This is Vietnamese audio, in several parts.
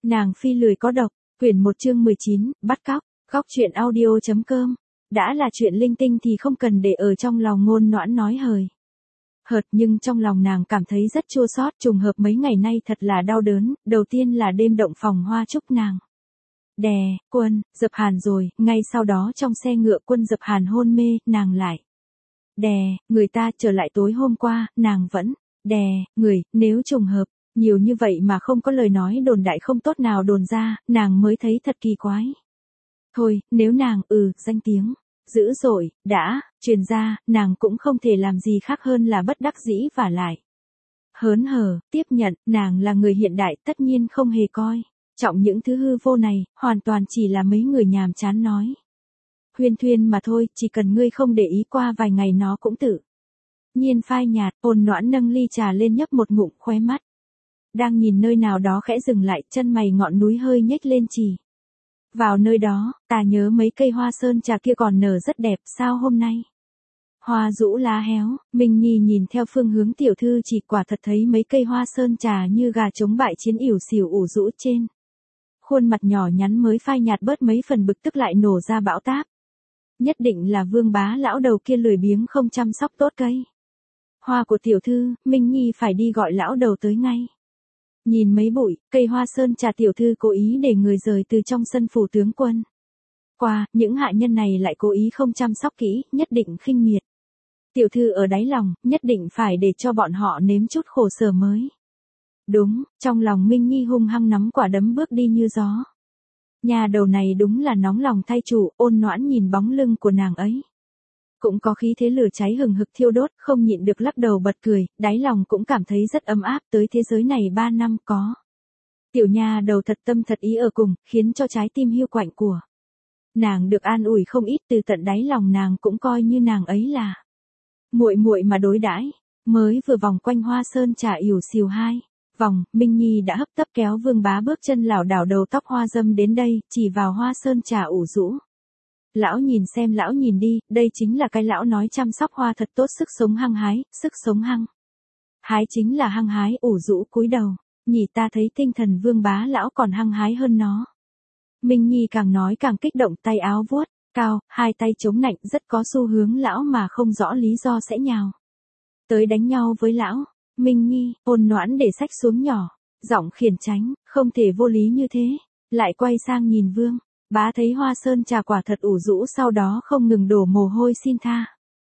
Nàng phi lười có độc, quyển 1 chương 19, bắt cóc, góc truyện audio.com. Đã là chuyện linh tinh thì không cần để ở trong lòng ngôn noãn nói hời hợt, nhưng trong lòng nàng cảm thấy rất chua xót, trùng hợp mấy ngày nay thật là đau đớn, đầu tiên là đêm động phòng hoa chúc nàng. Đè, Quân, Dập Hàn rồi, ngay sau đó trong xe ngựa Quân Dập Hàn hôn mê, nàng lại. Đè, người ta trở lại tối hôm qua, nàng vẫn, đè, người, nếu trùng hợp, nhiều như vậy mà không có lời nói đồn đại không tốt nào đồn ra, nàng mới thấy thật kỳ quái. Thôi, nếu nàng, danh tiếng dữ dội, đã, truyền ra, nàng cũng không thể làm gì khác hơn là bất đắc dĩ và lại. Hớn hở, tiếp nhận, nàng là người hiện đại tất nhiên không hề coi trọng những thứ hư vô này, hoàn toàn chỉ là mấy người nhàm chán nói. Huyên thuyên mà thôi, chỉ cần ngươi không để ý qua vài ngày nó cũng tự nhiên phai nhạt. Ôn Noãn nâng ly trà lên nhấp một ngụm, khóe mắt đang nhìn nơi nào đó khẽ dừng lại, chân mày ngọn núi hơi nhếch lên chỉ. Vào nơi đó, ta nhớ mấy cây hoa sơn trà kia còn nở rất đẹp, sao hôm nay hoa rũ lá héo. Minh Nhi nhìn theo phương hướng tiểu thư chỉ, quả thật thấy mấy cây hoa sơn trà như gà chống bại chiến ỉu xìu ủ rũ trên khuôn mặt nhỏ nhắn mới phai nhạt bớt mấy phần bực tức lại nổ ra bão táp. Nhất định là Vương bá lão đầu kia lười biếng không chăm sóc tốt cây hoa của tiểu thư, Minh Nhi phải đi gọi lão đầu tới ngay. Nhìn mấy bụi cây hoa sơn trà tiểu thư cố ý để người rời từ trong sân phủ tướng quân qua, những hạ nhân này lại cố ý không chăm sóc kỹ, nhất định khinh miệt tiểu thư ở đáy lòng, nhất định phải để cho bọn họ nếm chút khổ sở mới đúng. Trong lòng Minh Nhi hung hăng nắm quả đấm bước đi như gió. Nhà đầu này đúng là nóng lòng thay chủ. Ôn Noãn nhìn bóng lưng của nàng ấy, cũng có khí thế lửa cháy hừng hực thiêu đốt, không nhịn được lắc đầu bật cười, đáy lòng cũng cảm thấy rất ấm áp. Tới thế giới này 3 năm có tiểu nha đầu thật tâm thật ý ở cùng, khiến cho trái tim hiu quạnh của nàng được an ủi không ít. Từ tận đáy lòng nàng cũng coi như nàng ấy là muội muội mà đối đãi. Mới vừa vòng quanh hoa sơn trà ỉu xìu 2 vòng, Minh Nhi đã hấp tấp kéo Vương bá bước chân lảo đảo đầu tóc hoa dâm đến đây, chỉ vào hoa sơn trà ủ rũ. Lão nhìn xem, lão nhìn đi, đây chính là cái lão nói chăm sóc hoa thật tốt, sức sống hăng hái, sức sống hăng hái chính là hăng hái. Ủ rũ cúi đầu, nhỉ, ta thấy tinh thần Vương bá lão còn hăng hái hơn nó. Minh Nhi càng nói càng kích động, tay áo vuốt cao, hai tay chống nạnh, rất có xu hướng lão mà không rõ lý do sẽ nhào tới đánh nhau với lão. Minh Nhi, Ôn Noãn để sách xuống nhỏ, giọng khiển tránh, không thể vô lý như thế. Lại quay sang nhìn Vương bá, thấy hoa sơn trà quả thật ủ rũ, sau đó không ngừng đổ mồ hôi xin tha.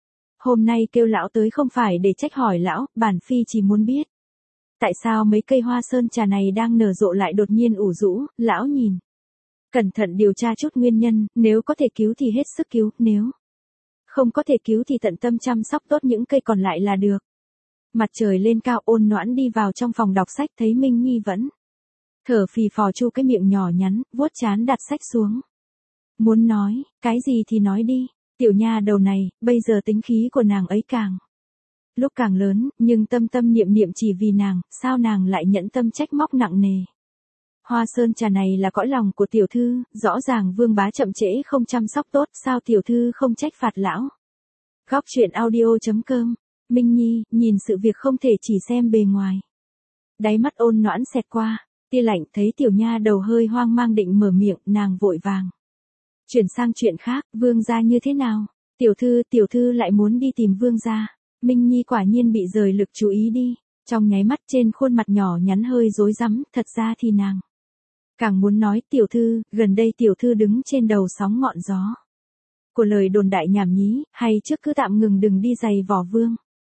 Hôm nay kêu lão tới không phải để trách hỏi lão, bản phi chỉ muốn biết tại sao mấy cây hoa sơn trà này đang nở rộ lại đột nhiên ủ rũ. Lão nhìn cẩn thận điều tra chút nguyên nhân, nếu có thể cứu thì hết sức cứu, nếu không có thể cứu thì tận tâm chăm sóc tốt những cây còn lại là được. Mặt trời lên cao, Ôn Noãn đi vào trong phòng đọc sách, thấy Minh Nhi vẫn thở phì phò chu cái miệng nhỏ nhắn, vuốt trán đặt sách xuống. Muốn nói cái gì thì nói đi. Tiểu nha đầu này, bây giờ tính khí của nàng ấy càng lúc càng lớn, nhưng tâm tâm niệm niệm chỉ vì nàng, sao nàng lại nhẫn tâm trách móc nặng nề. Hoa sơn trà này là cõi lòng của tiểu thư, rõ ràng Vương bá chậm trễ không chăm sóc tốt, sao tiểu thư không trách phạt lão. Góc truyện audio.com. Minh Nhi, nhìn sự việc không thể chỉ xem bề ngoài. Đáy mắt Ôn Noãn xẹt qua tia lạnh, thấy tiểu nha đầu hơi hoang mang định mở miệng, nàng vội vàng chuyển sang chuyện khác. Vương gia như thế nào? Tiểu thư lại muốn đi tìm vương gia. Minh Nhi quả nhiên bị rời lực chú ý đi. Trong nháy mắt trên khuôn mặt nhỏ nhắn hơi rối rắm, thật ra thì nàng càng muốn nói, tiểu thư, gần đây tiểu thư đứng trên đầu sóng ngọn gió của lời đồn đại nhảm nhí, hay trước cứ tạm ngừng đừng đi giày vò vương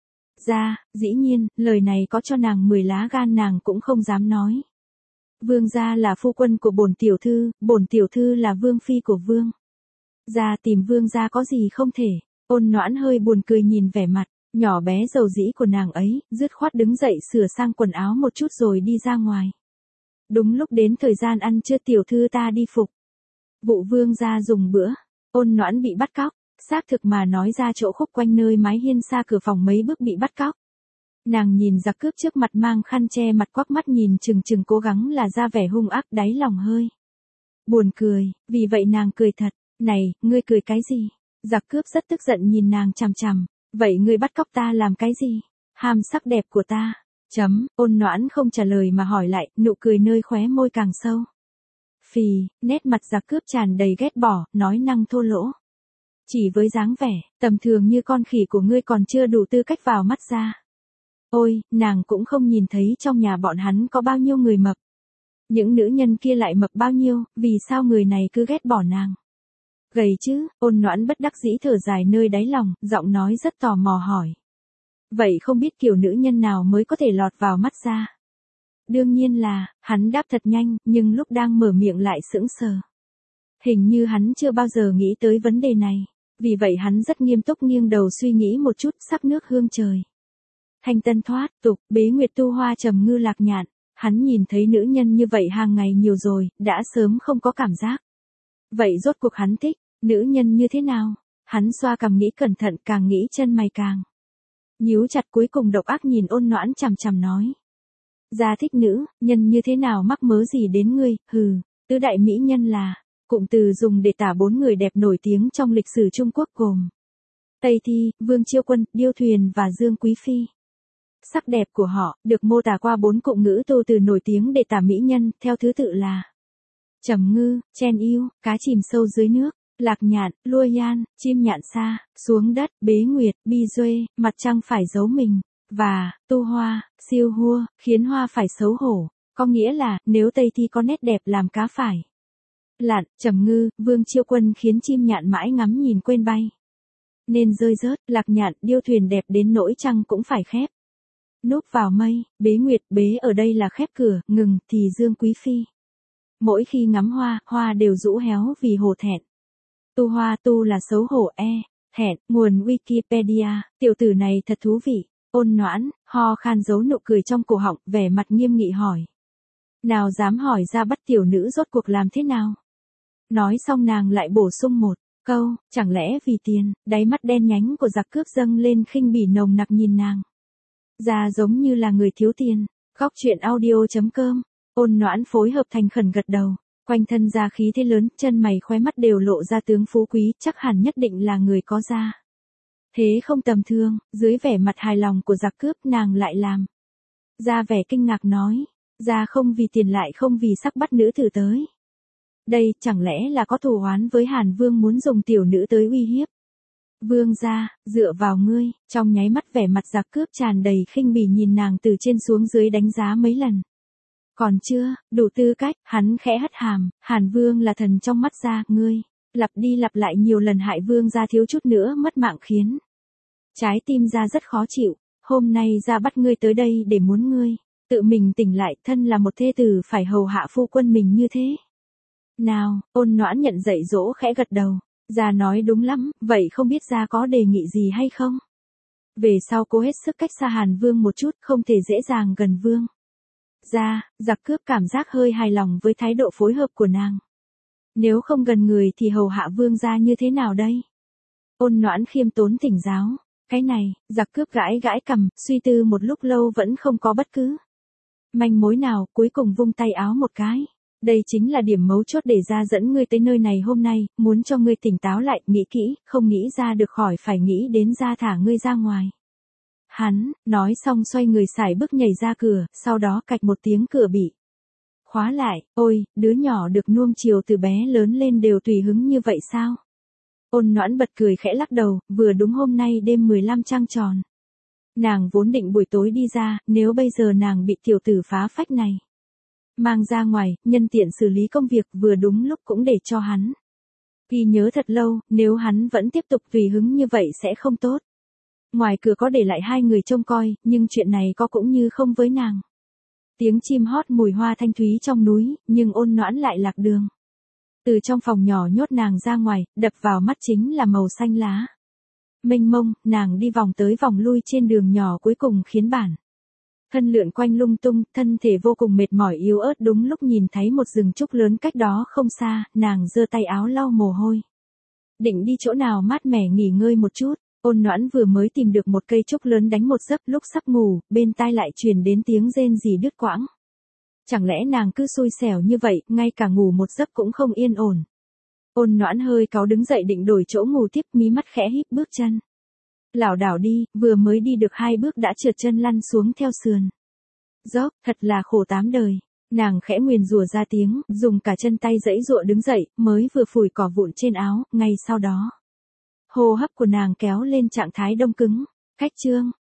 gia. Dĩ nhiên, lời này có cho nàng 10 lá gan nàng cũng không dám nói. Vương gia là phu quân của bổn tiểu thư là vương phi của vương gia, tìm vương gia có gì không thể. Ôn Noãn hơi buồn cười nhìn vẻ mặt nhỏ bé dầu dĩ của nàng ấy, dứt khoát đứng dậy sửa sang quần áo một chút rồi đi ra ngoài. Đúng lúc đến thời gian ăn trưa, tiểu thư ta đi phục vụ vương gia dùng bữa. Ôn Noãn bị bắt cóc, xác thực mà nói ra chỗ khúc quanh nơi mái hiên xa cửa phòng mấy bước bị bắt cóc. Nàng nhìn giặc cướp trước mặt mang khăn che mặt quắc mắt nhìn chừng chừng, cố gắng là ra vẻ hung ác, đáy lòng hơi buồn cười, vì vậy nàng cười thật. Này, ngươi cười cái gì? Giặc cướp rất tức giận nhìn nàng chằm chằm. Vậy ngươi bắt cóc ta làm cái gì? Ham sắc đẹp của ta. Ôn Noãn không trả lời mà hỏi lại, nụ cười nơi khóe môi càng sâu. Phì, nét mặt giặc cướp tràn đầy ghét bỏ, nói năng thô lỗ. Chỉ với dáng vẻ, tầm thường như con khỉ của ngươi còn chưa đủ tư cách vào mắt ra. Ôi, nàng cũng không nhìn thấy trong nhà bọn hắn có bao nhiêu người mập. Những nữ nhân kia lại mập bao nhiêu, vì sao người này cứ ghét bỏ nàng. Gầy chứ, Ôn Noãn bất đắc dĩ thở dài nơi đáy lòng, giọng nói rất tò mò hỏi. Vậy không biết kiểu nữ nhân nào mới có thể lọt vào mắt ra? Đương nhiên là, hắn đáp thật nhanh, nhưng lúc đang mở miệng lại sững sờ. Hình như hắn chưa bao giờ nghĩ tới vấn đề này. Vì vậy hắn rất nghiêm túc nghiêng đầu suy nghĩ một chút, sắc nước hương trời. Thanh tân thoát tục, bế nguyệt tu hoa trầm ngư lạc nhạn. Hắn nhìn thấy nữ nhân như vậy hàng ngày nhiều rồi, đã sớm không có cảm giác. Vậy rốt cuộc hắn thích, nữ nhân như thế nào? Hắn xoa cằm nghĩ cẩn thận, càng nghĩ chân mày càng nhíu chặt, cuối cùng độc ác nhìn Ôn Noãn chằm chằm nói. Gia thích nữ, nhân như thế nào mắc mớ gì đến ngươi, hừ, tứ đại mỹ nhân là cụm từ dùng để tả 4 người đẹp nổi tiếng trong lịch sử Trung Quốc gồm Tây Thi, Vương Chiêu Quân, Điêu Thuyền và Dương Quý Phi. Sắc đẹp của họ được mô tả qua 4 cụm ngữ tô từ nổi tiếng để tả mỹ nhân, theo thứ tự là trầm ngư, chen yêu, cá chìm sâu dưới nước, lạc nhạn, lua yan, chim nhạn xa, xuống đất, bế nguyệt, bi duê, mặt trăng phải giấu mình, và tu hoa, siêu hua, khiến hoa phải xấu hổ. Có nghĩa là, nếu Tây Thi có nét đẹp làm cá phải lặn, trầm ngư, Vương Chiêu Quân khiến chim nhạn mãi ngắm nhìn quên bay nên rơi rớt, lạc nhạn, điêu thuyền đẹp đến nỗi trăng cũng phải khép núp vào mây, bế nguyệt, bế ở đây là khép cửa, ngừng, thì Dương Quý Phi. Mỗi khi ngắm hoa, hoa đều rũ héo vì hổ thẹn. Tu hoa, tu là xấu hổ, thẹn, nguồn Wikipedia, tiểu tử này thật thú vị. Ôn Noãn, ho khan giấu nụ cười trong cổ họng, vẻ mặt nghiêm nghị hỏi. Nào dám hỏi ra bắt tiểu nữ rốt cuộc làm thế nào? Nói xong nàng lại bổ sung một câu, chẳng lẽ vì tiền, đáy mắt đen nhánh của giặc cướp dâng lên khinh bỉ nồng nặc nhìn nàng. Ra giống như là người thiếu tiền. Góc truyện audio.com. Ôn Noãn phối hợp thành khẩn gật đầu. Quanh thân ra khí thế lớn, chân mày khóe mắt đều lộ ra tướng phú quý, chắc hẳn nhất định là người có gia thế không tầm thường. Dưới vẻ mặt hài lòng của giặc cướp, nàng lại làm ra vẻ kinh ngạc nói. Ra không vì tiền lại không vì sắc bắt nữ tử tới. Đây chẳng lẽ là có thù oán với Hàn Vương muốn dùng tiểu nữ tới uy hiếp. Vương gia, dựa vào ngươi. Trong nháy mắt vẻ mặt giặc cướp tràn đầy khinh bỉ nhìn nàng từ trên xuống dưới đánh giá mấy lần. Còn chưa, đủ tư cách, hắn khẽ hất hàm, Hàn Vương là thần trong mắt gia, ngươi lặp đi lặp lại nhiều lần hại Vương gia thiếu chút nữa mất mạng khiến trái tim gia rất khó chịu. Hôm nay gia bắt ngươi tới đây để muốn ngươi tự mình tỉnh lại, thân là một thê tử phải hầu hạ phu quân mình như thế. Nào, Ôn Noãn nhận dạy dỗ khẽ gật đầu. Gia nói đúng lắm, vậy không biết gia có đề nghị gì hay không? Về sau cố hết sức cách xa Hàn Vương một chút, không thể dễ dàng gần Vương gia. Giặc cướp cảm giác hơi hài lòng với thái độ phối hợp của nàng. Nếu không gần người thì hầu hạ Vương gia như thế nào đây? Ôn Noãn khiêm tốn thỉnh giáo. Cái này, giặc cướp gãi gãi cằm, suy tư một lúc lâu vẫn không có bất cứ manh mối nào, cuối cùng vung tay áo một cái. Đây chính là điểm mấu chốt để gia dẫn ngươi tới nơi này hôm nay, muốn cho ngươi tỉnh táo lại, nghĩ kỹ, không nghĩ ra được khỏi phải nghĩ đến gia thả ngươi ra ngoài. Hắn, nói xong xoay người sải bước nhảy ra cửa, sau đó cạch một tiếng cửa bị khóa lại. Ôi, đứa nhỏ được nuông chiều từ bé lớn lên đều tùy hứng như vậy sao? Ôn Noãn bật cười khẽ lắc đầu, vừa đúng hôm nay đêm 15 trăng tròn. Nàng vốn định buổi tối đi ra, nếu bây giờ nàng bị tiểu tử phá phách này mang ra ngoài, nhân tiện xử lý công việc, vừa đúng lúc cũng để cho hắn ghi nhớ thật lâu, nếu hắn vẫn tiếp tục tùy hứng như vậy sẽ không tốt. Ngoài cửa có để lại 2 người trông coi, nhưng chuyện này có cũng như không với nàng. Tiếng chim hót mùi hoa thanh thúy trong núi, nhưng Ôn Noãn lại lạc đường. Từ trong phòng nhỏ nhốt nàng ra ngoài, đập vào mắt chính là màu xanh lá mênh mông. Nàng đi vòng tới vòng lui trên đường nhỏ, cuối cùng khiến bản thân lượn quanh lung tung, thân thể vô cùng mệt mỏi yếu ớt. Đúng lúc nhìn thấy một rừng trúc lớn cách đó không xa, nàng giơ tay áo lau mồ hôi. Định đi chỗ nào mát mẻ nghỉ ngơi một chút. Ôn Noãn vừa mới tìm được một cây trúc lớn đánh một giấc, lúc sắp ngủ, bên tai lại truyền đến tiếng rên rỉ đứt quãng. Chẳng lẽ nàng cứ xui xẻo như vậy, ngay cả ngủ một giấc cũng không yên ổn. Ôn Noãn hơi cáu đứng dậy định đổi chỗ ngủ tiếp, mí mắt khẽ híp bước chân lảo đảo đi, vừa mới đi được 2 bước đã trượt chân lăn xuống theo sườn dốc, thật là khổ 8 đời. Nàng khẽ nguyền rủa ra tiếng, dùng cả chân tay giãy giụa đứng dậy, mới vừa phủi cỏ vụn trên áo, ngay sau đó. Hô hấp của nàng kéo lên trạng thái đông cứng. Khách Trương,